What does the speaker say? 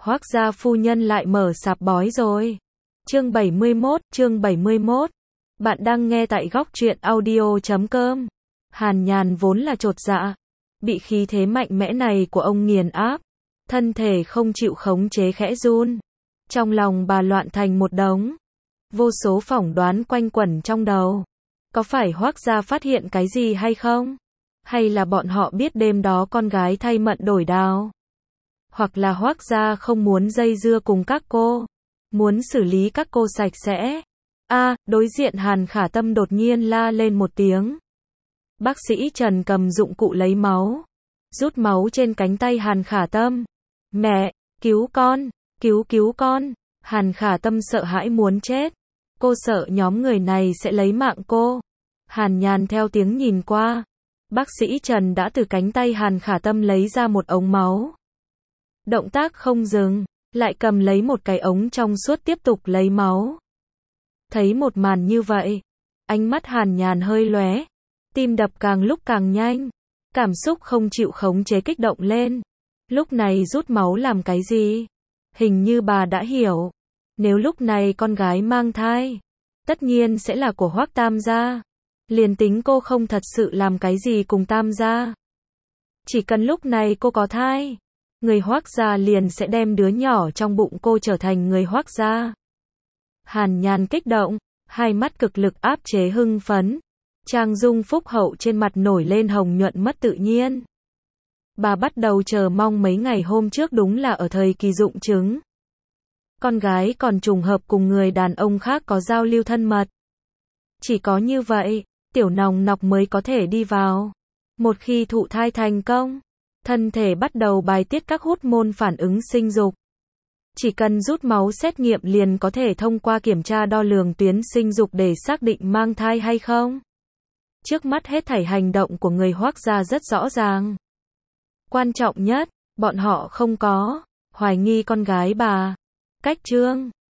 Hoác gia phu nhân lại mở sạp bói rồi. Chương 71. Bạn đang nghe tại góc truyện audio.com. Hàn Nhàn vốn là chột dạ, bị khí thế mạnh mẽ này của ông nghiền áp, thân thể không chịu khống chế khẽ run. Trong lòng bà loạn thành một đống, vô số phỏng đoán quanh quẩn trong đầu. Có phải Hoác gia phát hiện cái gì hay không? Hay là bọn họ biết đêm đó con gái thay mận đổi đao? Hoặc là Hoác gia không muốn dây dưa cùng các cô, muốn xử lý các cô sạch sẽ. Đối diện Hàn Khả Tâm đột nhiên la lên một tiếng. Bác sĩ Trần cầm dụng cụ lấy máu, rút máu trên cánh tay Hàn Khả Tâm. Mẹ, cứu con, cứu con. Hàn Khả Tâm sợ hãi muốn chết. Cô sợ nhóm người này sẽ lấy mạng cô. Hàn Nhàn theo tiếng nhìn qua. Bác sĩ Trần đã từ cánh tay Hàn Khả Tâm lấy ra một ống máu. Động tác không dừng, lại cầm lấy một cái ống trong suốt tiếp tục lấy máu. Thấy một màn như vậy, ánh mắt Hàn Nhàn hơi lóe, tim đập càng lúc càng nhanh, cảm xúc không chịu khống chế kích động lên. Lúc này rút máu làm cái gì? Hình như bà đã hiểu. Nếu lúc này con gái mang thai, tất nhiên sẽ là của Hoác Tam gia. Liền tính cô không thật sự làm cái gì cùng Tam gia, chỉ cần lúc này cô có thai, người Hoác gia liền sẽ đem đứa nhỏ trong bụng cô trở thành người Hoác gia. Hàn Nhàn kích động, hai mắt cực lực áp chế hưng phấn. Trang dung phúc hậu trên mặt nổi lên hồng nhuận mất tự nhiên. Bà bắt đầu chờ mong mấy ngày hôm trước đúng là ở thời kỳ rụng trứng. Con gái còn trùng hợp cùng người đàn ông khác có giao lưu thân mật. Chỉ có như vậy, tiểu nòng nọc mới có thể đi vào. Một khi thụ thai thành công, thân thể bắt đầu bài tiết các hormone phản ứng sinh dục. Chỉ cần rút máu xét nghiệm liền có thể thông qua kiểm tra đo lường tuyến sinh dục để xác định mang thai hay không. Trước mắt hết thảy hành động của người Hoác gia rất rõ ràng. Quan trọng nhất, bọn họ không có hoài nghi con gái bà. Cách chương